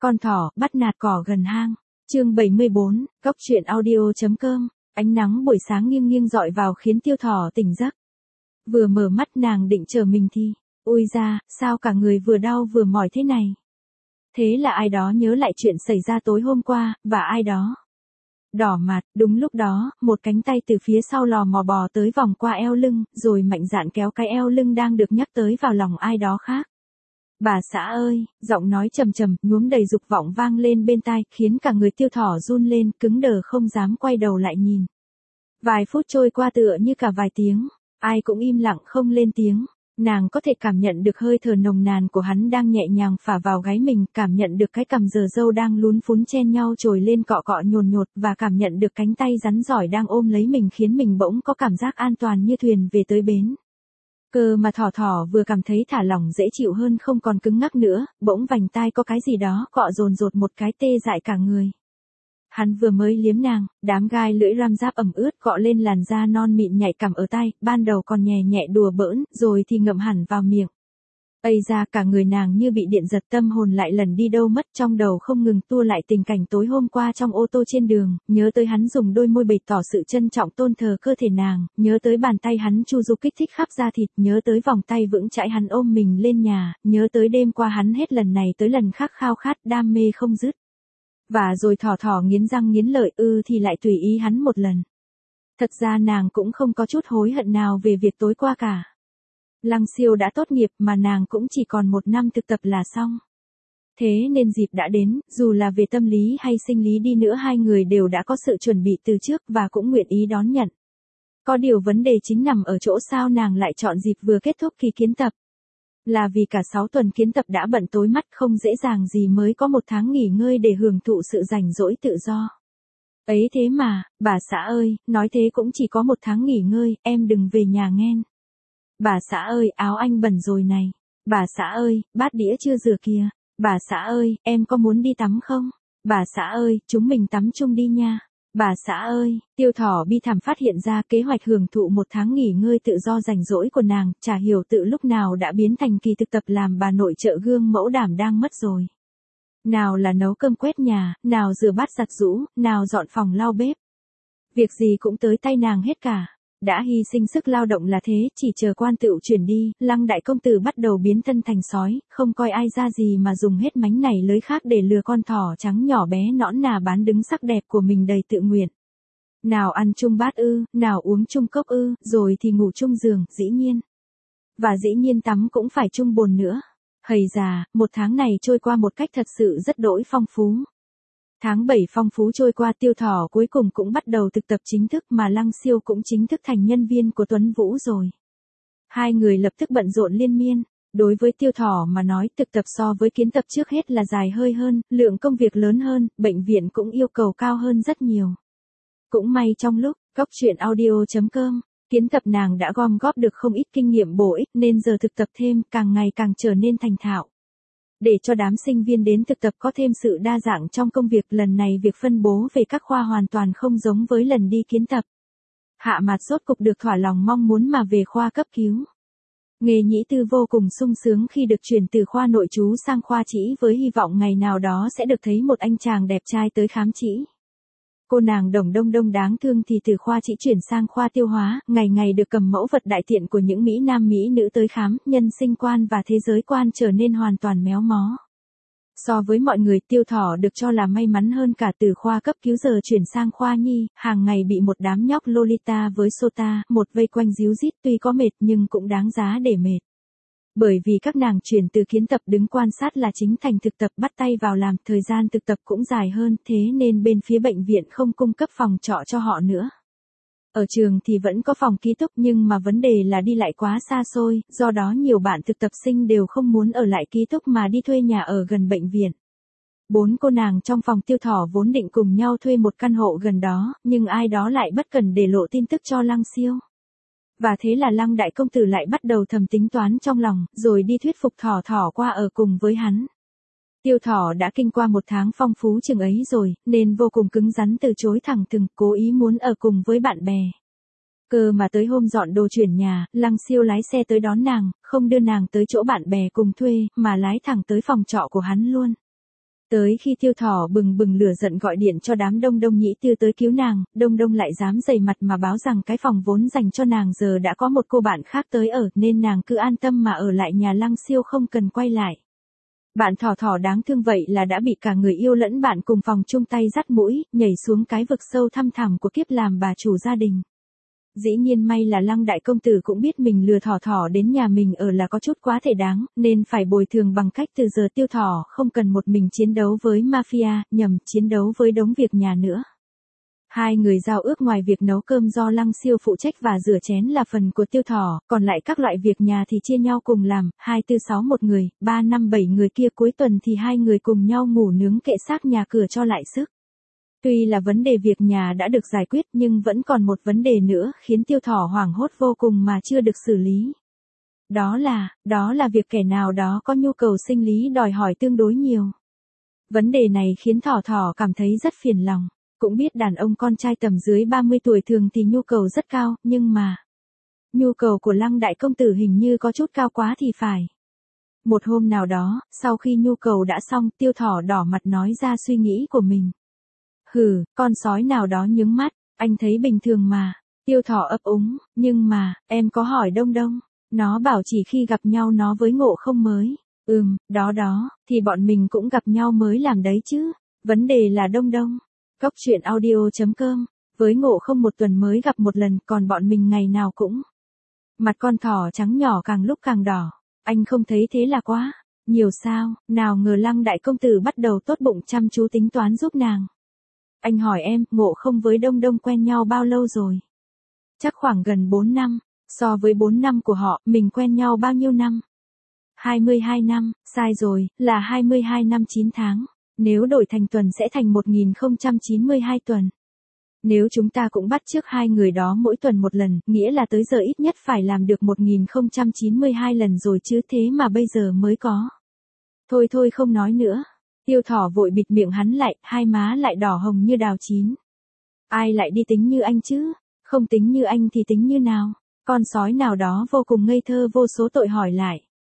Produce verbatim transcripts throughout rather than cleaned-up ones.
Con thỏ bắt nạt cỏ gần hang. Chương bảy mươi bốn, Góc truyện audio.com. Ánh nắng buổi sáng nghiêng nghiêng dọi vào khiến Tiêu Thỏ tỉnh giấc. Vừa mở mắt nàng định trở mình thì, ôi da, sao cả người vừa đau vừa mỏi thế này? Thế là ai đó nhớ lại chuyện xảy ra tối hôm qua, và ai đó đỏ mặt. Đúng lúc đó, một cánh tay từ phía sau lò mò bò tới vòng qua eo lưng, rồi mạnh dạn kéo cái eo lưng đang được nhắc tới vào lòng ai đó khác. Bà xã ơi, giọng nói trầm trầm, nhuốm đầy dục vọng vang lên bên tai, khiến cả người Tiêu Thỏ run lên, cứng đờ không dám quay đầu lại nhìn. Vài phút trôi qua tựa như cả vài tiếng, ai cũng im lặng không lên tiếng. Nàng có thể cảm nhận được hơi thở nồng nàn của hắn đang nhẹ nhàng phả vào gáy mình, cảm nhận được cái cằm giờ râu đang lún phún chen nhau trồi lên cọ cọ nhồn nhột, và cảm nhận được cánh tay rắn giỏi đang ôm lấy mình khiến mình bỗng có cảm giác an toàn như thuyền về tới bến. Cơ mà Thỏ Thỏ vừa cảm thấy thả lỏng dễ chịu hơn, không còn cứng ngắc nữa, bỗng vành tai có cái gì đó cọ dồn dột một cái tê dại cả người. Hắn vừa mới liếm nàng, đám gai lưỡi ram giáp ẩm ướt cọ lên làn da non mịn nhạy cảm ở tai, ban đầu còn nhẹ nhẹ đùa bỡn, rồi thì ngậm hẳn vào miệng. Ây da, cả người nàng như bị điện giật, tâm hồn lại lần đi đâu mất, trong đầu không ngừng tua lại tình cảnh tối hôm qua trong ô tô trên đường, nhớ tới hắn dùng đôi môi bày tỏ sự trân trọng tôn thờ cơ thể nàng, nhớ tới bàn tay hắn chu du kích thích khắp da thịt, nhớ tới vòng tay vững chãi hắn ôm mình lên nhà, nhớ tới đêm qua hắn hết lần này tới lần khác khao khát đam mê không dứt. Và rồi Thỏ Thỏ nghiến răng nghiến lợi, ư thì lại tùy ý hắn một lần. Thật ra nàng cũng không có chút hối hận nào về việc tối qua cả. Lăng Siêu đã tốt nghiệp mà nàng cũng chỉ còn một năm thực tập là xong. Thế nên dịp đã đến, dù là về tâm lý hay sinh lý đi nữa hai người đều đã có sự chuẩn bị từ trước và cũng nguyện ý đón nhận. Có điều vấn đề chính nằm ở chỗ sao nàng lại chọn dịp vừa kết thúc kỳ kiến tập. Là vì cả sáu tuần kiến tập đã bận tối mắt, không dễ dàng gì mới có một tháng nghỉ ngơi để hưởng thụ sự rảnh rỗi tự do. Ấy thế mà, bà xã ơi, nói thế cũng chỉ có một tháng nghỉ ngơi, em đừng về nhà nghen. Bà xã ơi, áo anh bẩn rồi này. Bà xã ơi, bát đĩa chưa rửa kìa. Bà xã ơi, em có muốn đi tắm không? Bà xã ơi, chúng mình tắm chung đi nha. Bà xã ơi, Tiêu Thỏ bi thảm phát hiện ra kế hoạch hưởng thụ một tháng nghỉ ngơi tự do rảnh rỗi của nàng, chả hiểu tự lúc nào đã biến thành kỳ thực tập làm bà nội trợ gương mẫu đảm đang mất rồi. Nào là nấu cơm quét nhà, nào rửa bát giặt giũ, nào dọn phòng lau bếp. Việc gì cũng tới tay nàng hết cả. Đã hy sinh sức lao động là thế, chỉ chờ quan tựu chuyển đi, Lăng đại công tử bắt đầu biến thân thành sói, không coi ai ra gì mà dùng hết mánh này lưới khác để lừa con thỏ trắng nhỏ bé nõn nà bán đứng sắc đẹp của mình đầy tự nguyện. Nào ăn chung bát ư, nào uống chung cốc ư, rồi thì ngủ chung giường, dĩ nhiên. Và dĩ nhiên tắm cũng phải chung bồn nữa. Hầy già, một tháng này trôi qua một cách thật sự rất đỗi phong phú. Tháng bảy phong phú trôi qua, Tiêu Thỏ cuối cùng cũng bắt đầu thực tập chính thức mà Lăng Siêu cũng chính thức thành nhân viên của Tuấn Vũ rồi. Hai người lập tức bận rộn liên miên. Đối với Tiêu Thỏ mà nói, thực tập so với kiến tập trước hết là dài hơi hơn, lượng công việc lớn hơn, bệnh viện cũng yêu cầu cao hơn rất nhiều. Cũng may trong lúc Góc truyện audio.com, kiến tập nàng đã gom góp được không ít kinh nghiệm bổ ích nên giờ thực tập thêm càng ngày càng trở nên thành thạo. Để cho đám sinh viên đến thực tập có thêm sự đa dạng trong công việc, lần này việc phân bố về các khoa hoàn toàn không giống với lần đi kiến tập. Hạ Mạt rốt cục được thỏa lòng mong muốn mà về khoa cấp cứu. Nghề nhĩ tư vô cùng sung sướng khi được chuyển từ khoa nội trú sang khoa trĩ với hy vọng ngày nào đó sẽ được thấy một anh chàng đẹp trai tới khám trĩ. Cô nàng Đồng Đông Đông đáng thương thì từ khoa trĩ chuyển sang khoa tiêu hóa, ngày ngày được cầm mẫu vật đại tiện của những Mỹ Nam Mỹ nữ tới khám, nhân sinh quan và thế giới quan trở nên hoàn toàn méo mó. So với mọi người, Tiêu Thỏ được cho là may mắn hơn cả, từ khoa cấp cứu giờ chuyển sang khoa nhi, hàng ngày bị một đám nhóc Lolita với Sota, một vây quanh díu dít, tuy có mệt nhưng cũng đáng giá để mệt. Bởi vì các nàng chuyển từ kiến tập đứng quan sát là chính thành thực tập bắt tay vào làm, thời gian thực tập cũng dài hơn, thế nên bên phía bệnh viện không cung cấp phòng trọ cho họ nữa. Ở trường thì vẫn có phòng ký túc nhưng mà vấn đề là đi lại quá xa xôi, do đó nhiều bạn thực tập sinh đều không muốn ở lại ký túc mà đi thuê nhà ở gần bệnh viện. Bốn cô nàng trong phòng Tiêu Thỏ vốn định cùng nhau thuê một căn hộ gần đó, nhưng ai đó lại bất cần để lộ tin tức cho Lăng Siêu. Và thế là Lăng đại công tử lại bắt đầu thầm tính toán trong lòng, rồi đi thuyết phục Thỏ Thỏ qua ở cùng với hắn. Tiêu Thỏ đã kinh qua một tháng phong phú chừng ấy rồi, nên vô cùng cứng rắn từ chối thẳng thừng, cố ý muốn ở cùng với bạn bè. Cơ mà tới hôm dọn đồ chuyển nhà, Lăng Siêu lái xe tới đón nàng, không đưa nàng tới chỗ bạn bè cùng thuê, mà lái thẳng tới phòng trọ của hắn luôn. Tới khi Tiêu Thỏ bừng bừng lửa giận gọi điện cho đám Đông Đông Nhĩ Tư tới cứu nàng, Đông Đông lại dám dày mặt mà báo rằng cái phòng vốn dành cho nàng giờ đã có một cô bạn khác tới ở, nên nàng cứ an tâm mà ở lại nhà Lăng Siêu không cần quay lại. Bạn Thỏ Thỏ đáng thương vậy là đã bị cả người yêu lẫn bạn cùng phòng chung tay dắt mũi, nhảy xuống cái vực sâu thăm thẳm của kiếp làm bà chủ gia đình. Dĩ nhiên may là Lăng đại công tử cũng biết mình lừa Thỏ Thỏ đến nhà mình ở là có chút quá thể đáng, nên phải bồi thường bằng cách từ giờ Tiêu Thỏ không cần một mình chiến đấu với mafia, nhầm chiến đấu với đống việc nhà nữa. Hai người giao ước ngoài việc nấu cơm do Lăng Siêu phụ trách và rửa chén là phần của Tiêu Thỏ, còn lại các loại việc nhà thì chia nhau cùng làm, hai tư sáu một người, ba năm bảy người kia cuối tuần thì hai người cùng nhau ngủ nướng kệ xác nhà cửa cho lại sức. Tuy là vấn đề việc nhà đã được giải quyết nhưng vẫn còn một vấn đề nữa khiến Tiêu Thỏ hoảng hốt vô cùng mà chưa được xử lý. Đó là, đó là việc kẻ nào đó có nhu cầu sinh lý đòi hỏi tương đối nhiều. Vấn đề này khiến Thỏ Thỏ cảm thấy rất phiền lòng. Cũng biết đàn ông con trai tầm dưới ba mươi tuổi thường thì nhu cầu rất cao, nhưng mà nhu cầu của Lăng đại công tử hình như có chút cao quá thì phải. Một hôm nào đó, sau khi nhu cầu đã xong, Tiêu Thỏ đỏ mặt nói ra suy nghĩ của mình. Hừ, con sói nào đó nhướng mắt, anh thấy bình thường mà. Tiêu Thỏ ấp úng, nhưng mà, em có hỏi Đông Đông. Nó bảo chỉ khi gặp nhau nó với Ngộ Không mới. Ừm, đó đó, thì bọn mình cũng gặp nhau mới làm đấy chứ. Vấn đề là Đông Đông. Cốc truyện audio chấm com, với Ngộ Không một tuần mới gặp một lần, còn bọn mình ngày nào cũng. Mặt con thỏ trắng nhỏ càng lúc càng đỏ. Anh không thấy thế là quá nhiều sao? Nào ngờ Lăng đại công tử bắt đầu tốt bụng chăm chú tính toán giúp nàng. Anh hỏi em, Ngộ Không với Đông Đông quen nhau bao lâu rồi? Chắc khoảng gần bốn năm, so với bốn năm của họ, mình quen nhau bao nhiêu năm? hai mươi hai năm, sai rồi, là hai mươi hai năm chín tháng. Nếu đổi thành tuần sẽ thành một nghìn không trăm chín mươi hai tuần. Nếu chúng ta cũng bắt chước hai người đó mỗi tuần một lần, nghĩa là tới giờ ít nhất phải làm được một nghìn không trăm chín mươi hai lần rồi chứ, thế mà bây giờ mới có. Thôi thôi không nói nữa. Tiêu Thỏ vội bịt miệng hắn lại, hai má lại đỏ hồng như đào chín. Ai lại đi tính như anh chứ? Không tính như anh thì tính như nào? Con sói nào đó vô cùng ngây thơ vô số tội hỏi lại.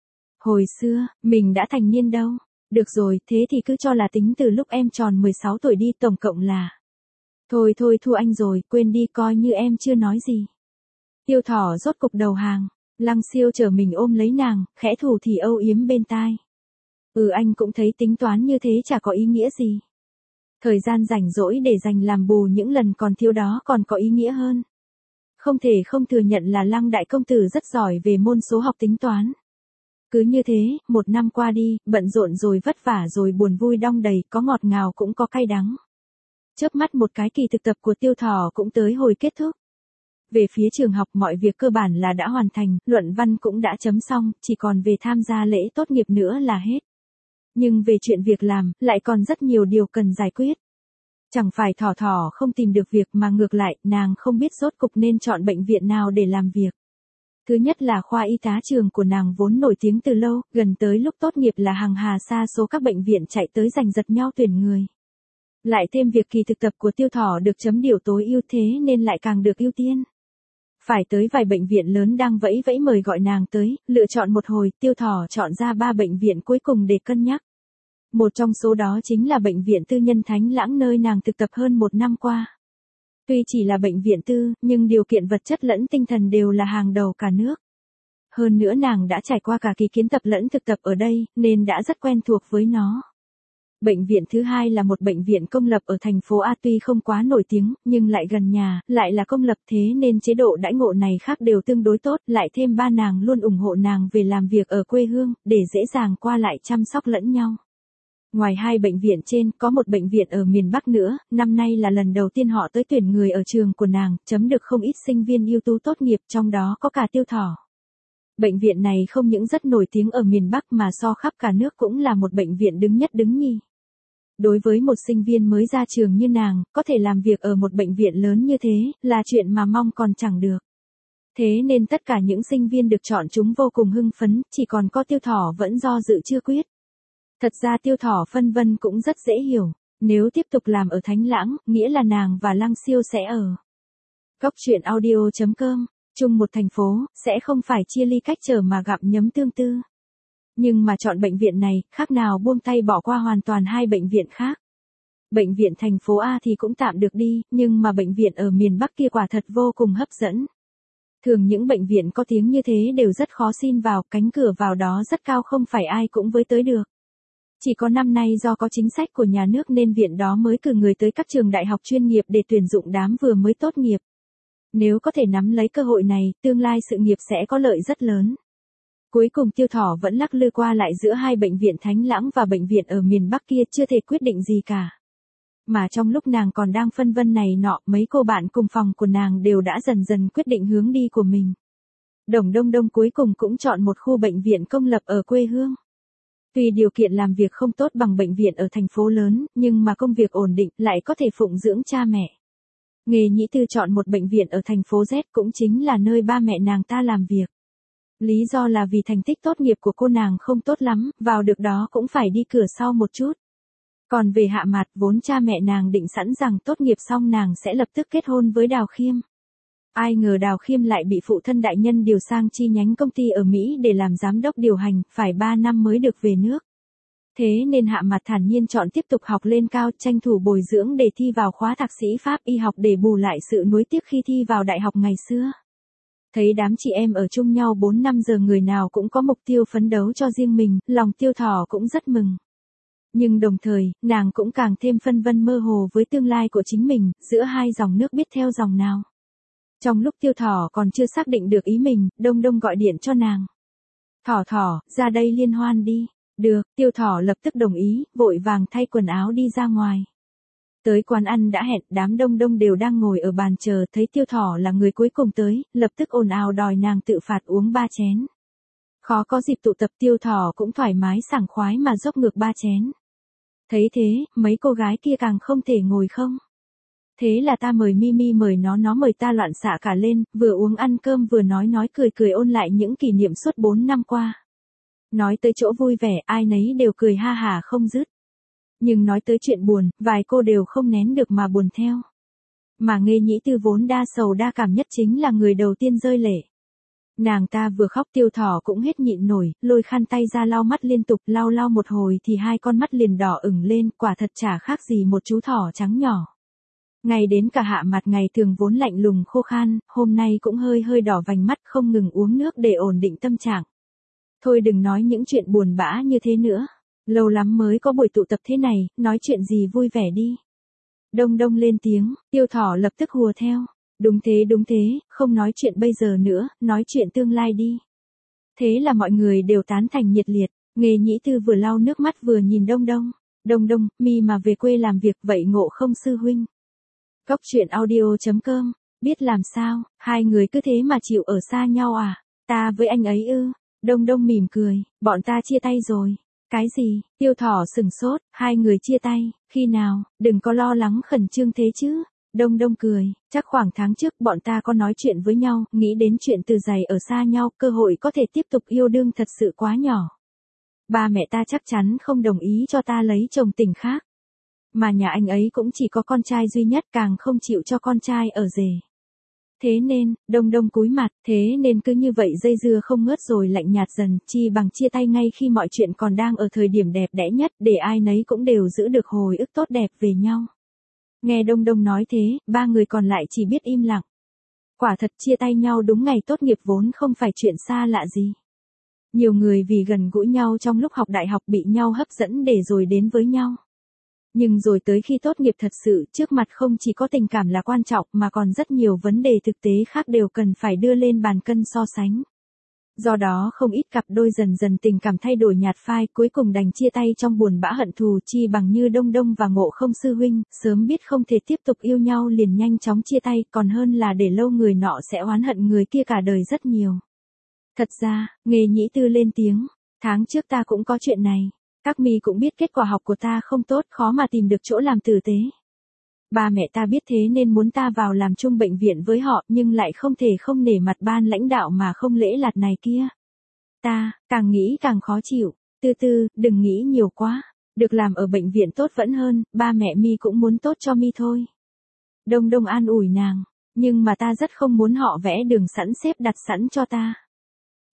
Hồi xưa, mình đã thành niên đâu. Được rồi, thế thì cứ cho là tính từ lúc em tròn mười sáu tuổi đi, tổng cộng là. Thôi thôi thua anh rồi, quên đi, coi như em chưa nói gì. Tiêu Thỏ rốt cục đầu hàng. Lăng Siêu chờ mình ôm lấy nàng, khẽ thủ thì âu yếm bên tai. Ừ, anh cũng thấy tính toán như thế chả có ý nghĩa gì. Thời gian rảnh rỗi để dành làm bù những lần còn thiếu đó còn có ý nghĩa hơn. Không thể không thừa nhận là Lăng đại công tử rất giỏi về môn số học tính toán. Cứ như thế, một năm qua đi, bận rộn rồi vất vả rồi buồn vui đong đầy, có ngọt ngào cũng có cay đắng. Chớp mắt một cái, kỳ thực tập của Tiêu Thỏ cũng tới hồi kết thúc. Về phía trường học mọi việc cơ bản là đã hoàn thành, luận văn cũng đã chấm xong, chỉ còn về tham gia lễ tốt nghiệp nữa là hết. Nhưng về chuyện việc làm, lại còn rất nhiều điều cần giải quyết. Chẳng phải Thỏ Thỏ không tìm được việc mà ngược lại, nàng không biết rốt cục nên chọn bệnh viện nào để làm việc. Thứ nhất là khoa y tá trường của nàng vốn nổi tiếng từ lâu, gần tới lúc tốt nghiệp là hàng hà sa số các bệnh viện chạy tới giành giật nhau tuyển người. Lại thêm việc kỳ thực tập của Tiêu Thỏ được chấm điểm tối ưu, thế nên lại càng được ưu tiên. Phải tới vài bệnh viện lớn đang vẫy vẫy mời gọi nàng tới, lựa chọn một hồi, Tiêu Thỏ chọn ra ba bệnh viện cuối cùng để cân nhắc. Một trong số đó chính là bệnh viện tư nhân Thánh Lãng nơi nàng thực tập hơn một năm qua. Tuy chỉ là bệnh viện tư, nhưng điều kiện vật chất lẫn tinh thần đều là hàng đầu cả nước. Hơn nữa nàng đã trải qua cả kỳ kiến tập lẫn thực tập ở đây, nên đã rất quen thuộc với nó. Bệnh viện thứ hai là một bệnh viện công lập ở thành phố A, tuy không quá nổi tiếng, nhưng lại gần nhà, lại là công lập, thế nên chế độ đãi ngộ này khác đều tương đối tốt, lại thêm ba nàng luôn ủng hộ nàng về làm việc ở quê hương, để dễ dàng qua lại chăm sóc lẫn nhau. Ngoài hai bệnh viện trên, có một bệnh viện ở miền Bắc nữa, năm nay là lần đầu tiên họ tới tuyển người ở trường của nàng, chấm được không ít sinh viên ưu tú tốt nghiệp, trong đó có cả Tiêu Thỏ. Bệnh viện này không những rất nổi tiếng ở miền Bắc mà so khắp cả nước cũng là một bệnh viện đứng nhất đứng nhì. Đối với một sinh viên mới ra trường như nàng, có thể làm việc ở một bệnh viện lớn như thế, là chuyện mà mong còn chẳng được. Thế nên tất cả những sinh viên được chọn chúng vô cùng hưng phấn, chỉ còn có Tiêu Thỏ vẫn do dự chưa quyết. Thật ra Tiêu Thỏ phân vân cũng rất dễ hiểu, nếu tiếp tục làm ở Thánh Lãng, nghĩa là nàng và Lăng Siêu sẽ ở cốc truyện audio chấm com, chung một thành phố, sẽ không phải chia ly cách trở mà gặp nhấm tương tư. Nhưng mà chọn bệnh viện này, khác nào buông tay bỏ qua hoàn toàn hai bệnh viện khác. Bệnh viện thành phố A thì cũng tạm được đi, nhưng mà bệnh viện ở miền Bắc kia quả thật vô cùng hấp dẫn. Thường những bệnh viện có tiếng như thế đều rất khó xin vào, cánh cửa vào đó rất cao không phải ai cũng với tới được. Chỉ có năm nay do có chính sách của nhà nước nên viện đó mới cử người tới các trường đại học chuyên nghiệp để tuyển dụng đám vừa mới tốt nghiệp. Nếu có thể nắm lấy cơ hội này, tương lai sự nghiệp sẽ có lợi rất lớn. Cuối cùng Tiêu Thỏ vẫn lắc lư qua lại giữa hai bệnh viện Thánh Lãng và bệnh viện ở miền Bắc kia chưa thể quyết định gì cả. Mà trong lúc nàng còn đang phân vân này nọ, mấy cô bạn cùng phòng của nàng đều đã dần dần quyết định hướng đi của mình. Đồng Đông Đông cuối cùng cũng chọn một khu bệnh viện công lập ở quê hương. Tuy điều kiện làm việc không tốt bằng bệnh viện ở thành phố lớn, nhưng mà công việc ổn định, lại có thể phụng dưỡng cha mẹ. Nghề Nhĩ Tư chọn một bệnh viện ở thành phố Z cũng chính là nơi ba mẹ nàng ta làm việc. Lý do là vì thành tích tốt nghiệp của cô nàng không tốt lắm, vào được đó cũng phải đi cửa sau một chút. Còn về Hạ Mạt, vốn cha mẹ nàng định sẵn rằng tốt nghiệp xong nàng sẽ lập tức kết hôn với Đào Khiêm. Ai ngờ Đào Khiêm lại bị phụ thân đại nhân điều sang chi nhánh công ty ở Mỹ để làm giám đốc điều hành, phải ba năm mới được về nước. Thế nên Hạ Mạt thản nhiên chọn tiếp tục học lên cao, tranh thủ bồi dưỡng để thi vào khóa thạc sĩ Pháp y học để bù lại sự nuối tiếc khi thi vào đại học ngày xưa. Thấy đám chị em ở chung nhau bốn năm giờ người nào cũng có mục tiêu phấn đấu cho riêng mình, lòng Tiêu Thỏ cũng rất mừng. Nhưng đồng thời, nàng cũng càng thêm phân vân mơ hồ với tương lai của chính mình, giữa hai dòng nước biết theo dòng nào. Trong lúc Tiêu Thỏ còn chưa xác định được ý mình, Đông Đông gọi điện cho nàng. Thỏ Thỏ, ra đây liên hoan đi. Được, Tiêu Thỏ lập tức đồng ý, vội vàng thay quần áo đi ra ngoài. Tới quán ăn đã hẹn, đám Đông Đông đều đang ngồi ở bàn chờ, thấy Tiêu Thỏ là người cuối cùng tới, lập tức ồn ào đòi nàng tự phạt uống ba chén. Khó có dịp tụ tập, Tiêu Thỏ cũng thoải mái sảng khoái mà dốc ngược ba chén. Thấy thế, mấy cô gái kia càng không thể ngồi không. Thế là ta mời Mimi mời nó nó mời ta loạn xạ cả lên, vừa uống ăn cơm vừa nói nói cười cười ôn lại những kỷ niệm suốt bốn năm qua. Nói tới chỗ vui vẻ, ai nấy đều cười ha hả không dứt. Nhưng nói tới chuyện buồn, vài cô đều không nén được mà buồn theo. Mà Nghê Nhĩ Tư vốn đa sầu đa cảm nhất chính là người đầu tiên rơi lệ. Nàng ta vừa khóc Tiêu Thỏ cũng hết nhịn nổi, lôi khăn tay ra lau mắt liên tục, lau lau một hồi thì hai con mắt liền đỏ ửng lên, quả thật chả khác gì một chú thỏ trắng nhỏ. Ngay đến cả Hạ Mạt ngày thường vốn lạnh lùng khô khan, hôm nay cũng hơi hơi đỏ vành mắt không ngừng uống nước để ổn định tâm trạng. Thôi đừng nói những chuyện buồn bã như thế nữa. Lâu lắm mới có buổi tụ tập thế này, nói chuyện gì vui vẻ đi. Đông Đông lên tiếng, Tiêu Thỏ lập tức hùa theo. Đúng thế đúng thế, không nói chuyện bây giờ nữa, nói chuyện tương lai đi. Thế là mọi người đều tán thành nhiệt liệt, Nghê Nhĩ Tư vừa lau nước mắt vừa nhìn Đông Đông. Đông Đông, mi mà về quê làm việc vậy ngộ không sư huynh. Góc truyện audio chấm com, biết làm sao, hai người cứ thế mà chịu ở xa nhau à, ta với anh ấy ư. Đông Đông mỉm cười, bọn ta chia tay rồi. Cái gì, Tiêu Thỏ sừng sốt, hai người chia tay, khi nào, đừng có lo lắng khẩn trương thế chứ. Đông Đông cười, chắc khoảng tháng trước bọn ta có nói chuyện với nhau, nghĩ đến chuyện từ giày ở xa nhau, cơ hội có thể tiếp tục yêu đương thật sự quá nhỏ. Ba mẹ ta chắc chắn không đồng ý cho ta lấy chồng tỉnh khác. Mà nhà anh ấy cũng chỉ có con trai duy nhất, càng không chịu cho con trai ở rể. Thế nên, Đông Đông cúi mặt, thế nên cứ như vậy dây dưa không ngớt rồi lạnh nhạt dần, chi bằng chia tay ngay khi mọi chuyện còn đang ở thời điểm đẹp đẽ nhất, để ai nấy cũng đều giữ được hồi ức tốt đẹp về nhau. Nghe Đông Đông nói thế, ba người còn lại chỉ biết im lặng. Quả thật chia tay nhau đúng ngày tốt nghiệp vốn không phải chuyện xa lạ gì. Nhiều người vì gần gũi nhau trong lúc học đại học bị nhau hấp dẫn để rồi đến với nhau. Nhưng rồi tới khi tốt nghiệp thật sự, trước mặt không chỉ có tình cảm là quan trọng mà còn rất nhiều vấn đề thực tế khác đều cần phải đưa lên bàn cân so sánh. Do đó không ít cặp đôi dần dần tình cảm thay đổi nhạt phai, cuối cùng đành chia tay trong buồn bã hận thù, chi bằng như Đông Đông và Ngộ Không sư huynh, sớm biết không thể tiếp tục yêu nhau liền nhanh chóng chia tay, còn hơn là để lâu người nọ sẽ oán hận người kia cả đời rất nhiều. Thật ra, Nghê Nhĩ Tư lên tiếng, tháng trước ta cũng có chuyện này. Các mi cũng biết kết quả học của ta không tốt, khó mà tìm được chỗ làm tử tế. Ba mẹ ta biết thế nên muốn ta vào làm chung bệnh viện với họ, nhưng lại không thể không nể mặt ban lãnh đạo mà không lễ lạt này kia. Ta, càng nghĩ càng khó chịu, từ từ, đừng nghĩ nhiều quá, được làm ở bệnh viện tốt vẫn hơn, ba mẹ mi cũng muốn tốt cho mi thôi. Đông Đông an ủi nàng, nhưng mà ta rất không muốn họ vẽ đường sẵn xếp đặt sẵn cho ta.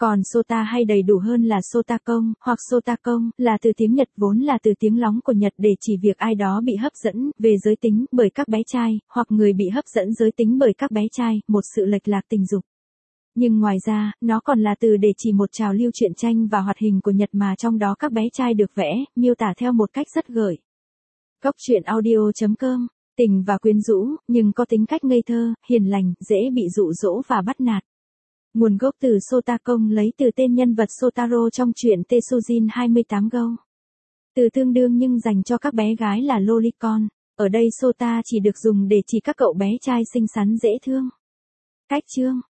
Còn Sota hay đầy đủ hơn là Sotakong, hoặc Sotakong, là từ tiếng Nhật vốn là từ tiếng lóng của Nhật để chỉ việc ai đó bị hấp dẫn về giới tính bởi các bé trai, hoặc người bị hấp dẫn giới tính bởi các bé trai, một sự lệch lạc tình dục. Nhưng ngoài ra, nó còn là từ để chỉ một trào lưu truyện tranh và hoạt hình của Nhật mà trong đó các bé trai được vẽ, miêu tả theo một cách rất gợi. Cốc truyện audio chấm com, tình và quyến rũ, nhưng có tính cách ngây thơ, hiền lành, dễ bị dụ dỗ và bắt nạt. Nguồn gốc từ Sotakong lấy từ tên nhân vật Sotaro trong truyện Tetsujin hai mươi tám Go. Từ tương đương nhưng dành cho các bé gái là lolicon. Ở đây Sota chỉ được dùng để chỉ các cậu bé trai xinh xắn dễ thương. Cách chương